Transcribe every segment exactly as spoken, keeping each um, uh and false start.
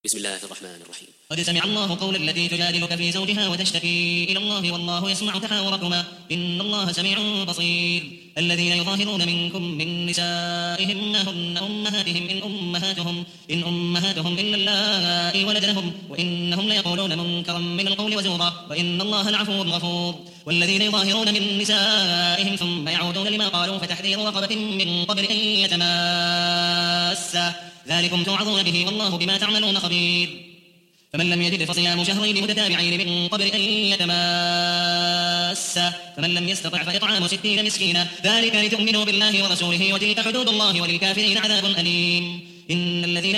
بسم الله الرحمن الرحيم. قد سمع الله قول التي تجادلك في زوجها وتشتكي إلى الله والله يسمع تحاوركما إن الله سميع بصير. الذين يظاهرون منكم من نسائهم ما هن أمهاتهم إن أمهاتهم إن أمهاتهم إلا اللائي ولدنهم وإنهم ليقولون منكرا من القول وزورا وإن الله لعفو غفور. والذين يظاهرون من نسائهم ثم يعودون لما قالوا فتحرير رقبة من قبل أن يتماسا ذلكم توعظون به والله بما تعملون خبير. فمن لم يجد فصيام شهرين متتابعين من قبل أن يتماسا فمن لم يستطع فإطعام ستين مسكينا ذلك لتؤمنوا بالله ورسوله وتلك حدود الله وللكافرين عذاب أليم. إن الذين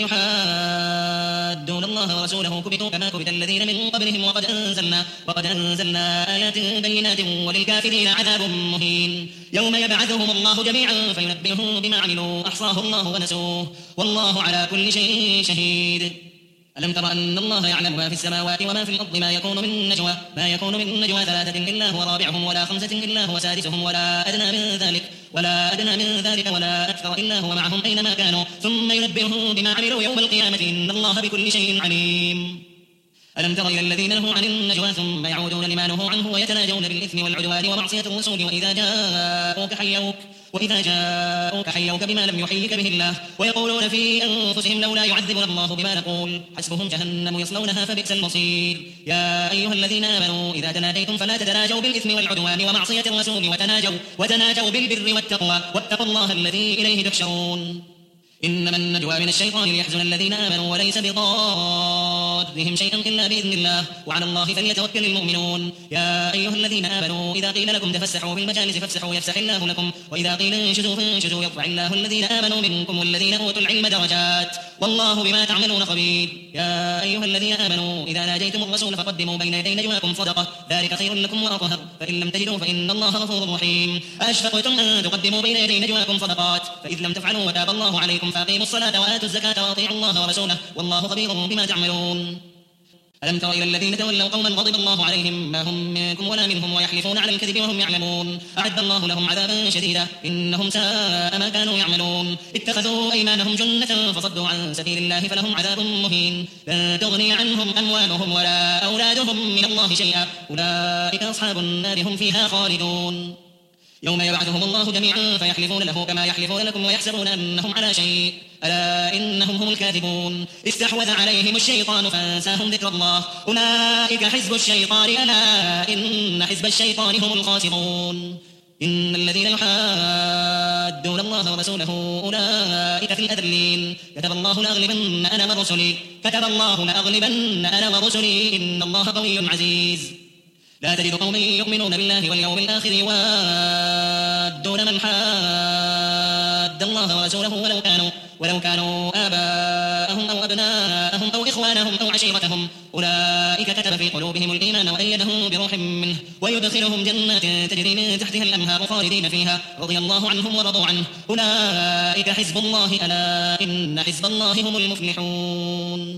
يحادون الله ورسوله كبتوا كما كبت الذين من قبلهم وقد أنزلنا, وقد أنزلنا آيات بينات وللكافرين عذاب مهين. يوم يبعثهم الله جميعا فينبئهم بما عملوا أحصاه الله ونسوه والله على كل شيء شهيد. ألم تر أن الله يعلم ما في السماوات وما في الأرض ما يكون من نجوى ما يكون من نجوى ثلاثة إلا هو رابعهم ولا خمسة إلا هو سادسهم ولا أدنى من ذلك ولا أدنى من ذلك ولا أكثر إلا هو معهم أينما كانوا ثم ينبئهم بما عملوا يوم القيامة إن الله بكل شيء عليم. ألم تر إلى الذين نهوا عن النجوى ثم يعودون لما نهوا عنه ويتناجون بالإثم والعدوان ومعصية الرسول وإذا جاءوك حيوك وإذا جاءوك حيوك بما لم يحيك به الله ويقولون في أنفسهم لولا يعذبنا الله بما نقول حسبهم جهنم يصلونها فبئس المصير. يا أيها الذين آمنوا إذا تناجيتم فلا تتناجوا بالإثم والعدوان ومعصية الرسول وتناجوا, وتناجوا بالبر والتقوى واتقوا الله الذي إليه تحشرون. إنما النجوى من الشيطان ليحزن الذين آمنوا وليس بضارهم شيئا إلا بإذن الله وعلى الله فليتوكل المؤمنون. يا أيها الذين آمنوا إذا قيل لكم تفسحوا في المجالس فافسحوا يفسح الله لكم وإذا قيل انشزوا فانشزوا يرفع الله الذين آمنوا منكم والذين أوتوا العلم درجات والله بما تعملون خبير. يا أيها الذين آمنوا إذا ناجيتم الرسول فقدموا بين يدي نجواكم صدقة ذلك خير لكم وأطهر فإن لم تجدوا فإن الله غفور رحيم. أشفقتم أن تقدموا بين يدي نجواكم صدقات فإذ لم تفعلوا وتاب الله عليكم فأقيموا الصلاة وآتوا الزكاة وأطيعوا الله ورسوله والله خبير بما تعملون. ألم تر إلى الذين تولوا قوما غضب الله عليهم ما هم منكم ولا منهم ويحلفون على الكذب وهم يعلمون أعد الله لهم عذابا شديدا إنهم ساء ما كانوا يعملون. اتخذوا أيمانهم جنة فصدوا عن سبيل الله فلهم عذاب مهين لا تغني عنهم أموالهم ولا أولادهم من الله شيئا أولئك أصحاب النار هم فيها خالدون. يوم يبعثهم الله جميعا فيحلفون له كما يحلفون لكم ويحسبون أنهم على شيء ألا إنهم هم الكاذبون. استحوذ عليهم الشيطان فانساهم ذكر الله أولئك حزب الشيطان ألا إن حزب الشيطان هم الخاسرون. إن الذين يحادون الله ورسوله أولئك في الأذلين. كتب الله لأغلبن أنا ورسلي كتب الله لأغلبن أنا ورسلي إن الله قوي عزيز. لا تجد قوما يؤمنون بالله واليوم الآخر يوادون من حاد الله ورسوله ولو كانوا ولو كانوا آباءهم أو أبناءهم أو إخوانهم أو عشيرتهم أولئك كتب في قلوبهم الإيمان وأيدهم بروح منه ويدخلهم جنات تجري من تحتها الأنهار خالدين فيها رضي الله عنهم ورضوا عنه أولئك حزب الله ألا إن حزب الله هم المفلحون.